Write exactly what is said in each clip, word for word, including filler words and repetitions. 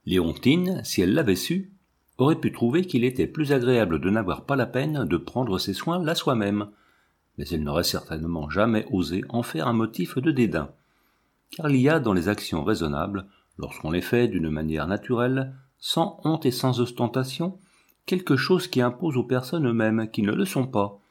Léontine, si elle l'avait su, aurait pu trouver qu'il était plus agréable de n'avoir pas la peine de prendre ses soins là soi-même, mais elle n'aurait certainement jamais osé en faire un motif de dédain. Car il y a dans les actions raisonnables, lorsqu'on les fait d'une manière naturelle, sans honte et sans ostentation, quelque chose qui impose aux personnes eux-mêmes qui ne le sont pas.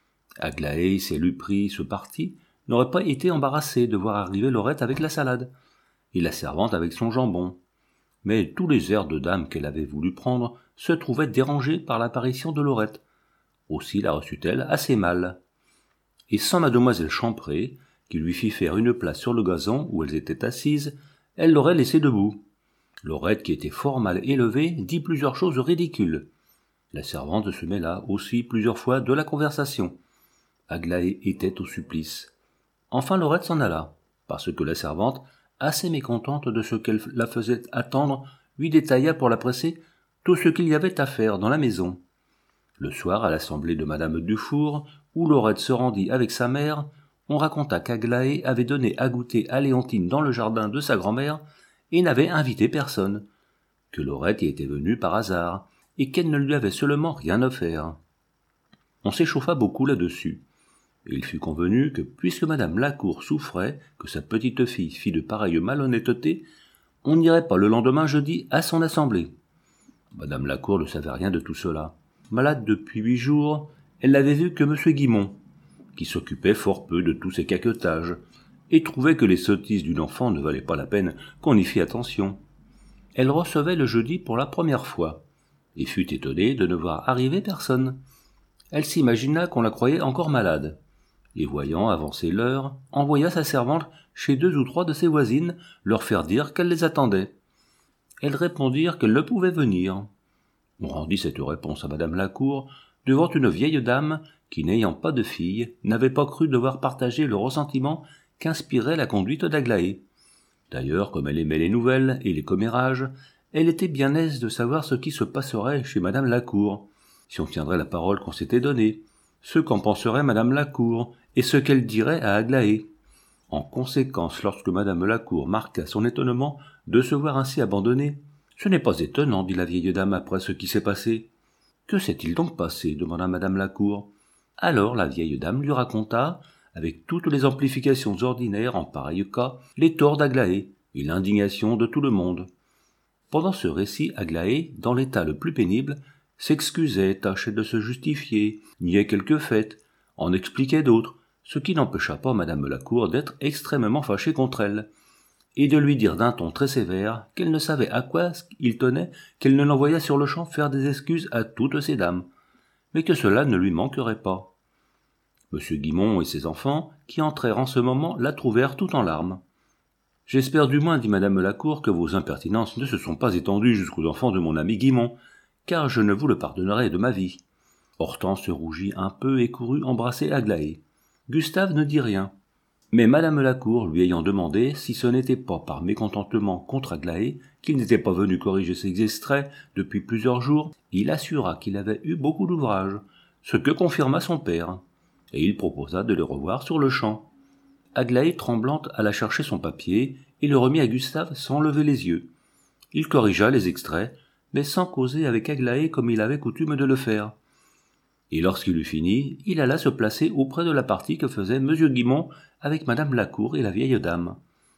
Aglaé, si elle eût pris ce parti, n'aurait pas été embarrassée de voir arriver Laurette avec la salade, et la servante avec son jambon. Mais tous les airs de dame qu'elle avait voulu prendre se trouvaient dérangés par l'apparition de Laurette. Aussi la reçut-elle assez mal. Et sans mademoiselle Champré, qui lui fit faire une place sur le gazon où elles étaient assises, elle l'aurait laissée debout. Laurette, qui était fort mal élevée, dit plusieurs choses ridicules. La servante se mêla aussi plusieurs fois de la conversation. Aglaé était au supplice. Enfin Laurette s'en alla, parce que la servante, assez mécontente de ce qu'elle la faisait attendre, lui détailla pour la presser tout ce qu'il y avait à faire dans la maison. Le soir, à l'assemblée de madame Dufour, où Laurette se rendit avec sa mère, on raconta qu'Aglaé avait donné à goûter à Léontine dans le jardin de sa grand-mère et n'avait invité personne, que Laurette y était venue par hasard, et qu'elle ne lui avait seulement rien offert. On s'échauffa beaucoup là-dessus, et il fut convenu que puisque madame Lacour souffrait que sa petite-fille fit de pareilles malhonnêtetés, on n'irait pas le lendemain jeudi à son assemblée. Madame Lacour ne savait rien de tout cela. Malade depuis huit jours, elle n'avait vu que monsieur Guimont, qui s'occupait fort peu de tous ces caquetages, et trouvait que les sottises d'une enfant ne valaient pas la peine qu'on y fît attention. Elle recevait le jeudi pour la première fois, et fut étonnée de ne voir arriver personne. Elle s'imagina qu'on la croyait encore malade, et voyant avancer l'heure, envoya sa servante chez deux ou trois de ses voisines leur faire dire qu'elle les attendait. Elles répondirent qu'elles ne pouvaient venir. On rendit cette réponse à madame Lacour devant une vieille dame qui, n'ayant pas de fille, n'avait pas cru devoir partager le ressentiment qu'inspirait la conduite d'Aglaé. D'ailleurs, comme elle aimait les nouvelles et les commérages, elle était bien aise de savoir ce qui se passerait chez madame Lacour, si on tiendrait la parole qu'on s'était donnée, ce qu'en penserait madame Lacour, et ce qu'elle dirait à Aglaé. En conséquence, lorsque madame Lacour marqua son étonnement de se voir ainsi abandonnée, « Ce n'est pas étonnant, dit la vieille dame après ce qui s'est passé. »« Que s'est-il donc passé ?» demanda madame Lacour. Alors la vieille dame lui raconta, avec toutes les amplifications ordinaires en pareil cas, les torts d'Aglaé et l'indignation de tout le monde. Pendant ce récit, Aglaé, dans l'état le plus pénible, s'excusait, tâchait de se justifier, niait quelques faits, en expliquait d'autres, ce qui n'empêcha pas madame Lacour d'être extrêmement fâchée contre elle, et de lui dire d'un ton très sévère qu'elle ne savait à quoi il tenait qu'elle ne l'envoyât sur le champ faire des excuses à toutes ces dames, mais que cela ne lui manquerait pas. Monsieur Guimont et ses enfants, qui entrèrent en ce moment, la trouvèrent tout en larmes. « J'espère du moins, dit madame Lacour, que vos impertinences ne se sont pas étendues jusqu'aux enfants de mon ami Guimont, car je ne vous le pardonnerai de ma vie. » Hortense se rougit un peu et courut embrasser Aglaé. Gustave ne dit rien. Mais madame Lacour, lui ayant demandé si ce n'était pas par mécontentement contre Aglaé qu'il n'était pas venu corriger ses extraits depuis plusieurs jours, il assura qu'il avait eu beaucoup d'ouvrage, ce que confirma son père, et il proposa de le revoir sur le champ. Aglaé, tremblante, alla chercher son papier et le remit à Gustave sans lever les yeux. Il corrigea les extraits, mais sans causer avec Aglaé comme il avait coutume de le faire. Et lorsqu'il eut fini, il alla se placer auprès de la partie que faisait monsieur Guimont avec madame Lacour et la vieille dame.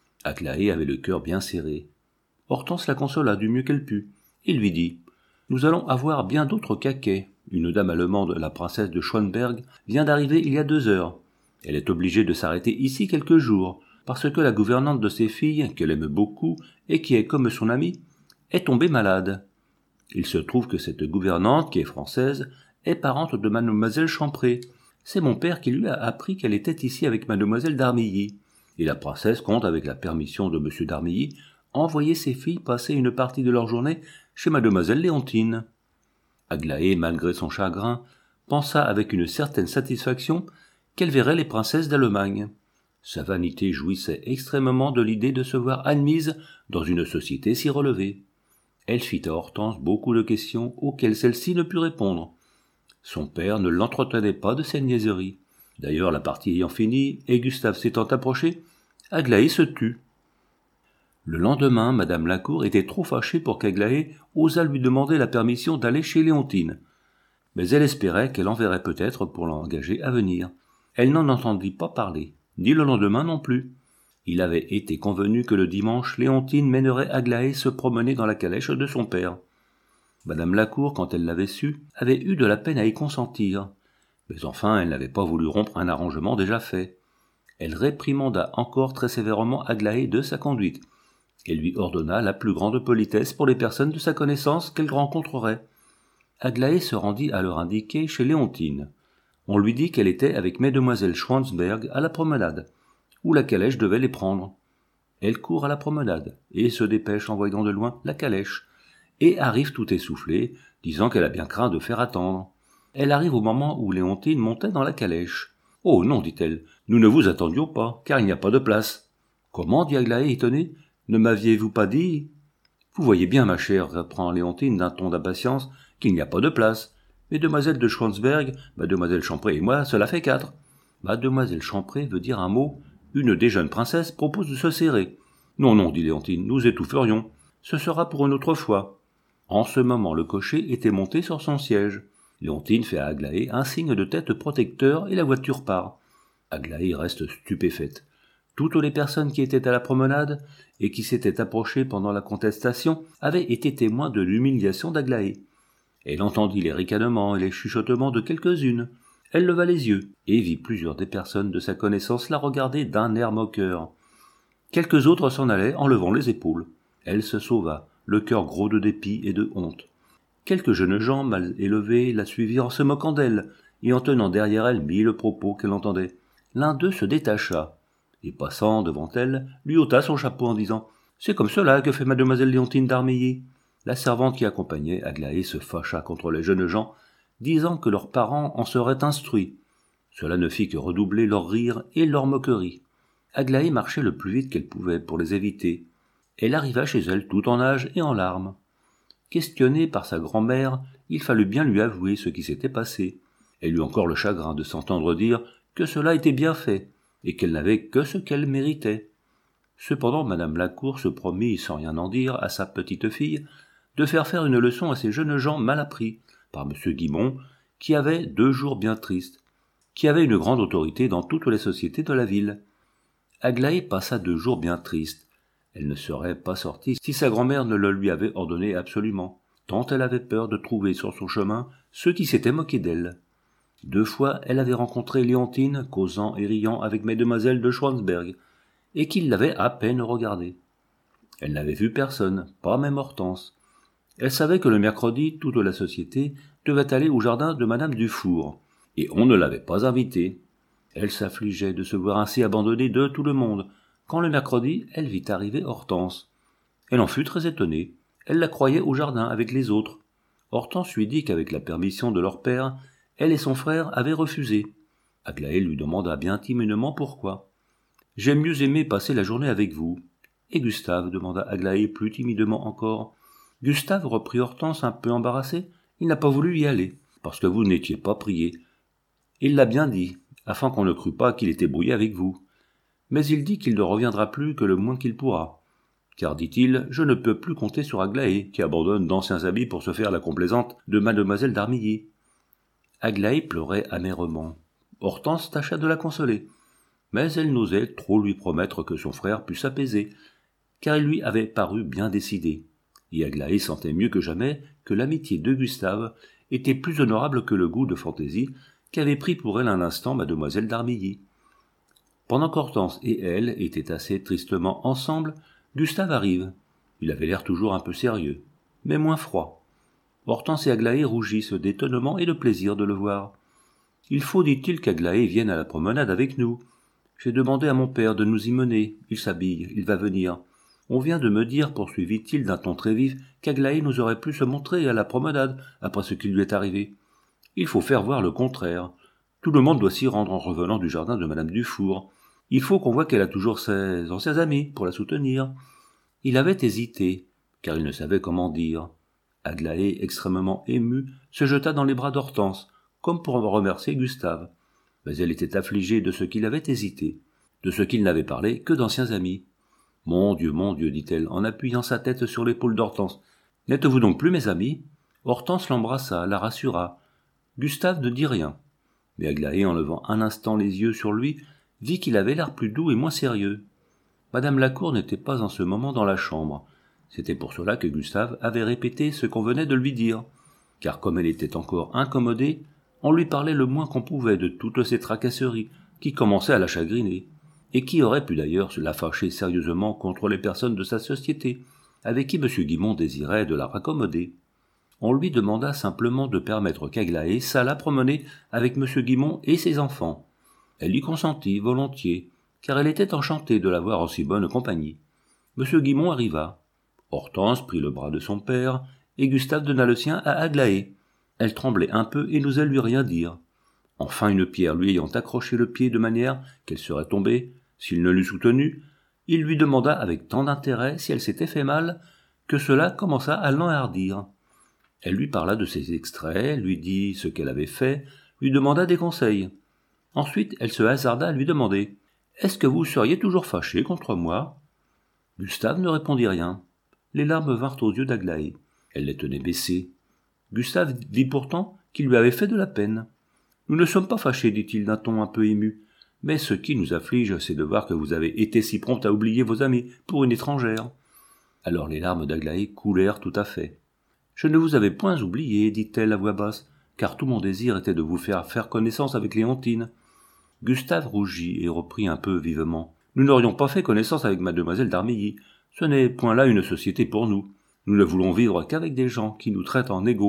Aglaé avait le cœur bien serré. Hortense la consola du mieux qu'elle put, et lui dit « Nous allons avoir bien d'autres caquets. Une dame allemande, la princesse de Schönberg, vient d'arriver il y a deux heures. Elle est obligée de s'arrêter ici quelques jours, parce que la gouvernante de ses filles, qu'elle aime beaucoup, et qui est comme son amie, est tombée malade. Il se trouve que cette gouvernante, qui est française, est parente de mademoiselle Champré. C'est mon père qui lui a appris qu'elle était ici avec mademoiselle d'Armilly. Et la princesse compte, avec la permission de monsieur d'Armilly, envoyer ses filles passer une partie de leur journée chez mademoiselle Léontine. » Aglaé, malgré son chagrin, pensa avec une certaine satisfaction qu'elle verrait les princesses d'Allemagne. Sa vanité jouissait extrêmement de l'idée de se voir admise dans une société si relevée. Elle fit à Hortense beaucoup de questions auxquelles celle-ci ne put répondre. Son père ne l'entretenait pas de ses niaiseries. D'ailleurs, la partie ayant fini, et Gustave s'étant approché, Aglaé se tut. Le lendemain, madame Lacour était trop fâchée pour qu'Aglaé osât lui demander la permission d'aller chez Léontine. Mais elle espérait qu'elle enverrait peut-être pour l'engager à venir. Elle n'en entendit pas parler, ni le lendemain non plus. Il avait été convenu que le dimanche, Léontine mènerait Aglaé se promener dans la calèche de son père. Madame Lacour, quand elle l'avait su, avait eu de la peine à y consentir. Mais enfin, elle n'avait pas voulu rompre un arrangement déjà fait. Elle réprimanda encore très sévèrement Aglaé de sa conduite, et lui ordonna la plus grande politesse pour les personnes de sa connaissance qu'elle rencontrerait. Aglaé se rendit à l'heure indiquée chez Léontine. On lui dit qu'elle était avec mesdemoiselles Schwansberg à la promenade, où la calèche devait les prendre. Elle court à la promenade, et se dépêche en voyant de loin la calèche, et arrive tout essoufflée, disant qu'elle a bien craint de faire attendre. Elle arrive au moment où Léontine montait dans la calèche. « Oh non, dit-elle, nous ne vous attendions pas, car il n'y a pas de place. »« Comment » dit Aglaé étonné. « Ne m'aviez-vous pas dit ?»« Vous voyez bien, ma chère, reprend Léontine d'un ton d'impatience, qu'il n'y a pas de place. Mesdemoiselles de Schwansberg, mademoiselle Champré et moi, cela fait quatre. Mademoiselle Champré veut dire un mot. Une des jeunes princesses propose de se serrer. Non, non, dit Léontine, nous étoufferions. Ce sera pour une autre fois. En ce moment, le cocher était monté sur son siège. Léontine fait à Aglaé un signe de tête protecteur et la voiture part. Aglaé reste stupéfaite. Toutes les personnes qui étaient à la promenade et qui s'étaient approchées pendant la contestation avaient été témoins de l'humiliation d'Aglaé. Elle entendit les ricanements et les chuchotements de quelques-unes. Elle leva les yeux et vit plusieurs des personnes de sa connaissance la regarder d'un air moqueur. Quelques autres s'en allaient en levant les épaules. Elle se sauva, le cœur gros de dépit et de honte. Quelques jeunes gens mal élevés la suivirent en se moquant d'elle et en tenant derrière elle mille propos qu'elle entendait. L'un d'eux se détacha et, passant devant elle, lui ôta son chapeau en disant « C'est comme cela que fait mademoiselle Léontine d'Armilly. » La servante qui accompagnait Aglaé se fâcha contre les jeunes gens, disant que leurs parents en seraient instruits. Cela ne fit que redoubler leur rire et leur moquerie. Aglaé marchait le plus vite qu'elle pouvait pour les éviter. Elle arriva chez elle tout en nage et en larmes. Questionnée par sa grand-mère, il fallut bien lui avouer ce qui s'était passé. Elle eut encore le chagrin de s'entendre dire que cela était bien fait, et qu'elle n'avait que ce qu'elle méritait. Cependant, madame Lacour se promit, sans rien en dire, à sa petite-fille, de faire faire une leçon à ces jeunes gens mal appris, par M. Guimont, qui avait deux jours bien tristes, qui avait une grande autorité dans toutes les sociétés de la ville. Aglaé passa deux jours bien tristes. Elle ne serait pas sortie si sa grand-mère ne le lui avait ordonné absolument, tant elle avait peur de trouver sur son chemin ceux qui s'étaient moqués d'elle. Deux fois, elle avait rencontré Léontine, causant et riant avec mesdemoiselles de Schwansberg, et qu'il l'avait à peine regardée. Elle n'avait vu personne, pas même Hortense. Elle savait que le mercredi, toute la société devait aller au jardin de madame Dufour, et on ne l'avait pas invitée. Elle s'affligeait de se voir ainsi abandonnée de tout le monde, quand le mercredi, elle vit arriver Hortense. Elle en fut très étonnée. Elle la croyait au jardin avec les autres. Hortense lui dit qu'avec la permission de leur père, elle et son frère avaient refusé. Aglaé lui demanda bien timidement pourquoi. « J'aime mieux aimer passer la journée avec vous. »« Et Gustave ?» demanda Aglaé plus timidement encore. « Gustave, reprit Hortense un peu embarrassée, il n'a pas voulu y aller, parce que vous n'étiez pas prié. Il l'a bien dit, afin qu'on ne crût pas qu'il était brouillé avec vous. Mais il dit qu'il ne reviendra plus que le moins qu'il pourra. Car, dit-il, je ne peux plus compter sur Aglaé, qui abandonne d'anciens habits pour se faire la complaisante de mademoiselle d'Armilly. » Aglaé pleurait amèrement. Hortense tâcha de la consoler, mais elle n'osait trop lui promettre que son frère pût s'apaiser, car il lui avait paru bien décidé, et Aglaé sentait mieux que jamais que l'amitié de Gustave était plus honorable que le goût de fantaisie qu'avait pris pour elle un instant mademoiselle d'Armilly. Pendant qu'Hortense et elle étaient assez tristement ensemble, Gustave arrive. Il avait l'air toujours un peu sérieux, mais moins froid. Hortense et Aglaé rougissent d'étonnement et de plaisir de le voir. « Il faut, dit-il, qu'Aglaé vienne à la promenade avec nous. J'ai demandé à mon père de nous y mener. Il s'habille, il va venir. On vient de me dire, poursuivit-il d'un ton très vif, qu'Aglaé nous aurait pu se montrer à la promenade après ce qui lui est arrivé. Il faut faire voir le contraire. Tout le monde doit s'y rendre en revenant du jardin de madame Dufour. Il faut qu'on voie qu'elle a toujours ses anciens amis pour la soutenir. » Il avait hésité, car il ne savait comment dire. Aglaé, extrêmement émue, se jeta dans les bras d'Hortense, comme pour remercier Gustave. Mais elle était affligée de ce qu'il avait hésité, de ce qu'il n'avait parlé que d'anciens amis. « Mon Dieu, mon Dieu, dit-elle, en appuyant sa tête sur l'épaule d'Hortense. N'êtes-vous donc plus mes amis ?» Hortense l'embrassa, la rassura. Gustave ne dit rien. Mais Aglaé, en levant un instant les yeux sur lui, vit qu'il avait l'air plus doux et moins sérieux. Madame Lacour n'était pas en ce moment dans la chambre. C'était pour cela que Gustave avait répété ce qu'on venait de lui dire. Car comme elle était encore incommodée, on lui parlait le moins qu'on pouvait de toutes ces tracasseries qui commençaient à la chagriner, et qui auraient pu d'ailleurs se la fâcher sérieusement contre les personnes de sa société, avec qui M. Guimont désirait de la raccommoder. On lui demanda simplement de permettre qu'Aglaé s'allât promener avec M. Guimont et ses enfants. Elle y consentit volontiers, car elle était enchantée de la voir en si bonne compagnie. M. Guimont arriva. Hortense prit le bras de son père, et Gustave donna le sien à Aglaé. Elle tremblait un peu et n'osait lui rien dire. Enfin, une pierre lui ayant accroché le pied de manière qu'elle serait tombée, s'il ne l'eût soutenue, il lui demanda avec tant d'intérêt si elle s'était fait mal, que cela commença à l'enhardir. Elle lui parla de ses extraits, lui dit ce qu'elle avait fait, lui demanda des conseils. Ensuite, elle se hasarda à lui demander « Est-ce que vous seriez toujours fâché contre moi ?» Gustave ne répondit rien. Les larmes vinrent aux yeux d'Aglaé. Elle les tenait baissées. Gustave dit pourtant qu'il lui avait fait de la peine. « Nous ne sommes pas fâchés, dit-il d'un ton un peu ému. Mais ce qui nous afflige, c'est de voir que vous avez été si prompte à oublier vos amis pour une étrangère. » Alors les larmes d'Aglaé coulèrent tout à fait. « Je ne vous avais point oublié, dit-elle à voix basse, car tout mon désir était de vous faire faire connaissance avec Léontine. » Gustave rougit et reprit un peu vivement. « Nous n'aurions pas fait connaissance avec mademoiselle d'Armilly. Ce n'est point là une société pour nous. Nous ne voulons vivre qu'avec des gens qui nous traitent en égaux. »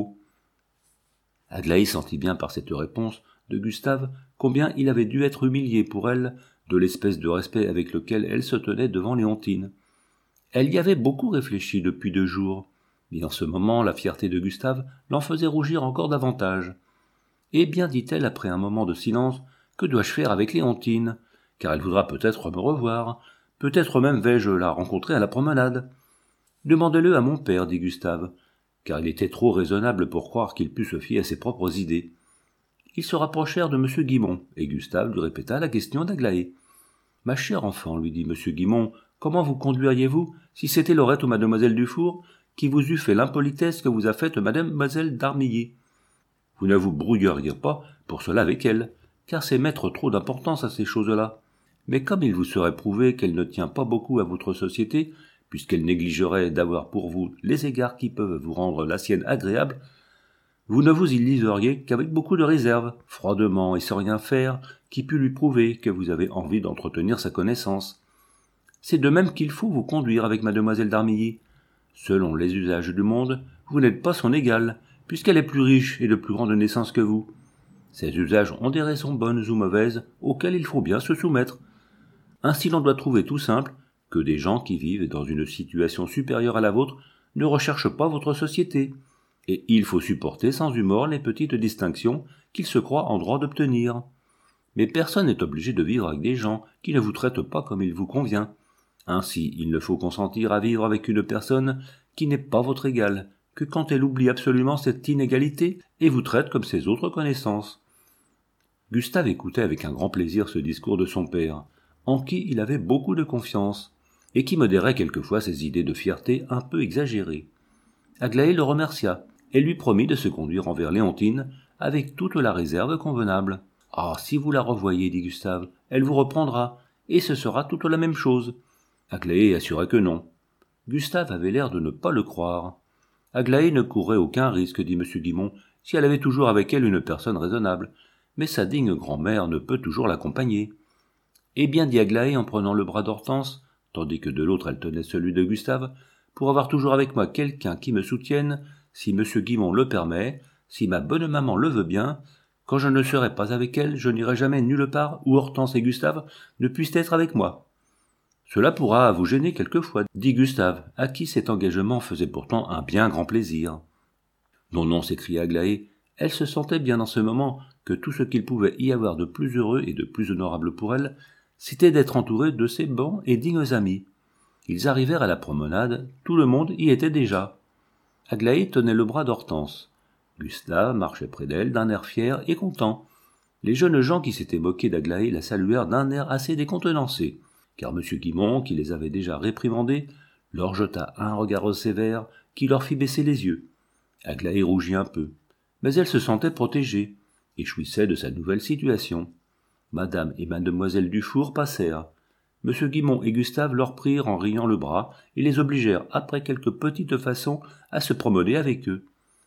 Aglaé sentit bien par cette réponse de Gustave combien il avait dû être humilié pour elle de l'espèce de respect avec lequel elle se tenait devant Léontine. Elle y avait beaucoup réfléchi depuis deux jours, mais en ce moment la fierté de Gustave l'en faisait rougir encore davantage. « Eh bien, dit-elle après un moment de silence, que dois-je faire avec Léontine, car elle voudra peut-être me revoir, peut-être même vais-je la rencontrer à la promenade. »« Demandez-le à mon père, dit Gustave, car il était trop raisonnable pour croire qu'il pût se fier à ses propres idées. » Ils se rapprochèrent de M. Guimont, et Gustave lui répéta la question d'Aglaé. « Ma chère enfant, lui dit M. Guimont, comment vous conduiriez-vous si c'était Laurette ou mademoiselle Dufour qui vous eût fait l'impolitesse que vous a faite mademoiselle d'Armilly? Vous ne vous brouilleriez pas pour cela avec elle, car c'est mettre trop d'importance à ces choses-là. Mais comme il vous serait prouvé qu'elle ne tient pas beaucoup à votre société, puisqu'elle négligerait d'avoir pour vous les égards qui peuvent vous rendre la sienne agréable, vous ne vous y liseriez qu'avec beaucoup de réserve, froidement et sans rien faire, qui pût lui prouver que vous avez envie d'entretenir sa connaissance. C'est de même qu'il faut vous conduire avec mademoiselle d'Armilly. Selon les usages du monde, vous n'êtes pas son égal, puisqu'elle est plus riche et de plus grande naissance que vous. Ces usages ont des raisons bonnes ou mauvaises, auxquelles il faut bien se soumettre. Ainsi l'on doit trouver tout simple que des gens qui vivent dans une situation supérieure à la vôtre ne recherchent pas votre société, et il faut supporter sans humeur les petites distinctions qu'ils se croient en droit d'obtenir. Mais personne n'est obligé de vivre avec des gens qui ne vous traitent pas comme il vous convient. Ainsi, il ne faut consentir à vivre avec une personne qui n'est pas votre égale, que quand elle oublie absolument cette inégalité et vous traite comme ses autres connaissances. » Gustave écoutait avec un grand plaisir ce discours de son père, en qui il avait beaucoup de confiance, et qui modérait quelquefois ses idées de fierté un peu exagérées. Aglaé le remercia, et lui promit de se conduire envers Léontine avec toute la réserve convenable. « Ah, si vous la revoyez, dit Gustave, elle vous reprendra, et ce sera toute la même chose. » Aglaé assura que non. Gustave avait l'air de ne pas le croire. Aglaé ne courait aucun risque, dit M. Guimont, si elle avait toujours avec elle une personne raisonnable, mais sa digne grand-mère ne peut toujours l'accompagner. « Eh bien, dit Aglaé en prenant le bras d'Hortense, tandis que de l'autre elle tenait celui de Gustave, pour avoir toujours avec moi quelqu'un qui me soutienne, si M. Guimont le permet, si ma bonne maman le veut bien, quand je ne serai pas avec elle, je n'irai jamais nulle part où Hortense et Gustave ne puissent être avec moi. » « Cela pourra vous gêner quelquefois, dit Gustave, à qui cet engagement faisait pourtant un bien grand plaisir. « Non, non, s'écria Aglaé, elle se sentait bien en ce moment que tout ce qu'il pouvait y avoir de plus heureux et de plus honorable pour elle, c'était d'être entourée de ses bons et dignes amis. Ils arrivèrent à la promenade, tout le monde y était déjà. Aglaé tenait le bras d'Hortense. Gustave marchait près d'elle d'un air fier et content. Les jeunes gens qui s'étaient moqués d'Aglaé la saluèrent d'un air assez décontenancé, car M. Guimont, qui les avait déjà réprimandés, leur jeta un regard sévère qui leur fit baisser les yeux. Aglaé rougit un peu, mais elle se sentait protégée, et jouissait de sa nouvelle situation. Madame et mademoiselle Dufour passèrent. M. Guimont et Gustave leur prirent en riant le bras et les obligèrent, après quelques petites façons, à se promener avec eux.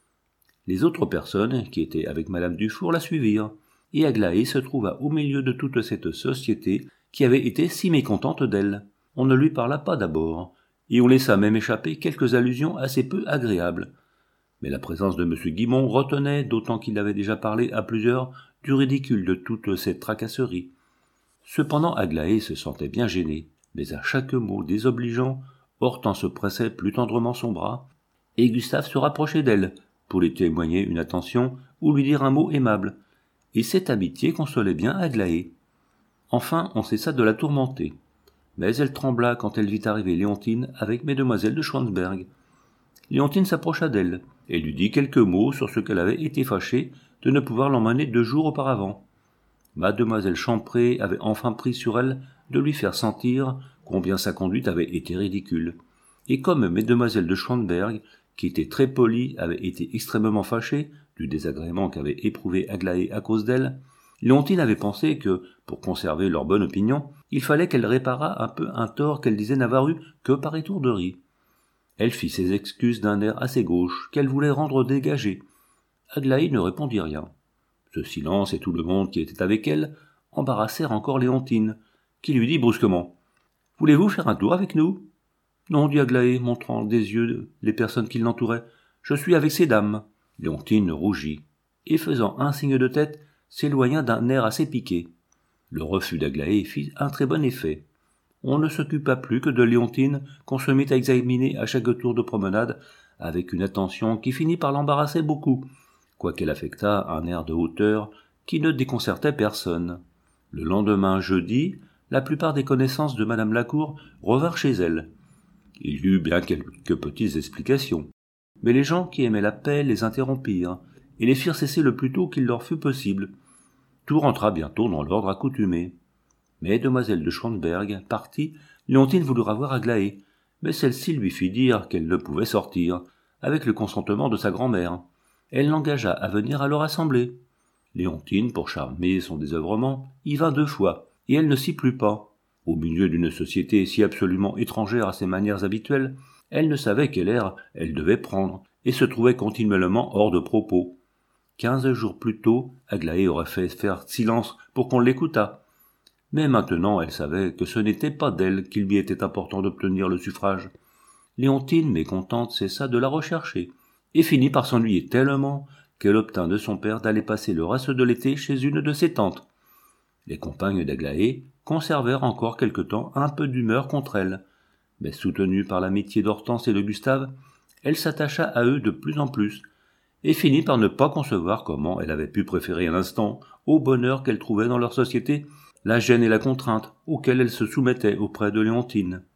Les autres personnes, qui étaient avec madame Dufour, la suivirent, et Aglaé se trouva au milieu de toute cette société qui avait été si mécontente d'elle. On ne lui parla pas d'abord, et on laissa même échapper quelques allusions assez peu agréables. Mais la présence de M. Guimont retenait, d'autant qu'il avait déjà parlé à plusieurs, du ridicule de toutes ces tracasseries. Cependant Aglaé se sentait bien gênée, mais à chaque mot désobligeant, Hortense pressait plus tendrement son bras, et Gustave se rapprochait d'elle, pour lui témoigner une attention ou lui dire un mot aimable, et cette amitié consolait bien Aglaé. Enfin, on cessa de la tourmenter, mais elle trembla quand elle vit arriver Léontine avec mesdemoiselles de Schwansberg. Léontine s'approcha d'elle, et lui dit quelques mots sur ce qu'elle avait été fâchée de ne pouvoir l'emmener deux jours auparavant. Mademoiselle Champré avait enfin pris sur elle de lui faire sentir combien sa conduite avait été ridicule. Et comme mesdemoiselles de Schwansberg, qui étaient très polies, avaient été extrêmement fâchées du désagrément qu'avait éprouvé Aglaé à cause d'elle, Léontine avait pensé que, pour conserver leur bonne opinion, il fallait qu'elle réparât un peu un tort qu'elle disait n'avoir eu que par étourderie. Elle fit ses excuses d'un air assez gauche, qu'elle voulait rendre dégagé. Aglaé ne répondit rien. Ce silence et tout le monde qui était avec elle embarrassèrent encore Léontine, qui lui dit brusquement « Voulez-vous faire un tour avec nous ?»« Non, dit Aglaé, montrant des yeux les personnes qui l'entouraient. « Je suis avec ces dames. » Léontine rougit, et faisant un signe de tête, s'éloigna d'un air assez piqué. Le refus d'Aglaé fit un très bon effet. On ne s'occupa plus que de Léontine, qu'on se mit à examiner à chaque tour de promenade, avec une attention qui finit par l'embarrasser beaucoup, quoiqu'elle affectât un air de hauteur qui ne déconcertait personne. Le lendemain, jeudi, la plupart des connaissances de madame Lacour revinrent chez elle. Il y eut bien quelques petites explications, mais les gens qui aimaient la paix les interrompirent, et les firent cesser le plus tôt qu'il leur fut possible. Tout rentra bientôt dans l'ordre accoutumé. Mais demoiselle de Schwansberg partit, Léontine voulut revoir Aglaé, mais celle-ci lui fit dire qu'elle ne pouvait sortir, avec le consentement de sa grand-mère. Elle l'engagea à venir à leur assemblée. Léontine, pour charmer son désœuvrement, y vint deux fois, et elle ne s'y plut pas. Au milieu d'une société si absolument étrangère à ses manières habituelles, elle ne savait quel air elle devait prendre, et se trouvait continuellement hors de propos. Quinze jours plus tôt, Aglaé aurait fait faire silence pour qu'on l'écoutât. Mais maintenant elle savait que ce n'était pas d'elle qu'il lui était important d'obtenir le suffrage. Léontine, mécontente, cessa de la rechercher, et finit par s'ennuyer tellement qu'elle obtint de son père d'aller passer le reste de l'été chez une de ses tantes. Les compagnes d'Aglaé conservèrent encore quelque temps un peu d'humeur contre elle, mais soutenue par l'amitié d'Hortense et de Gustave, elle s'attacha à eux de plus en plus, et finit par ne pas concevoir comment elle avait pu préférer un instant au bonheur qu'elle trouvait dans leur société la gêne et la contrainte auxquelles elle se soumettait auprès de Léontine.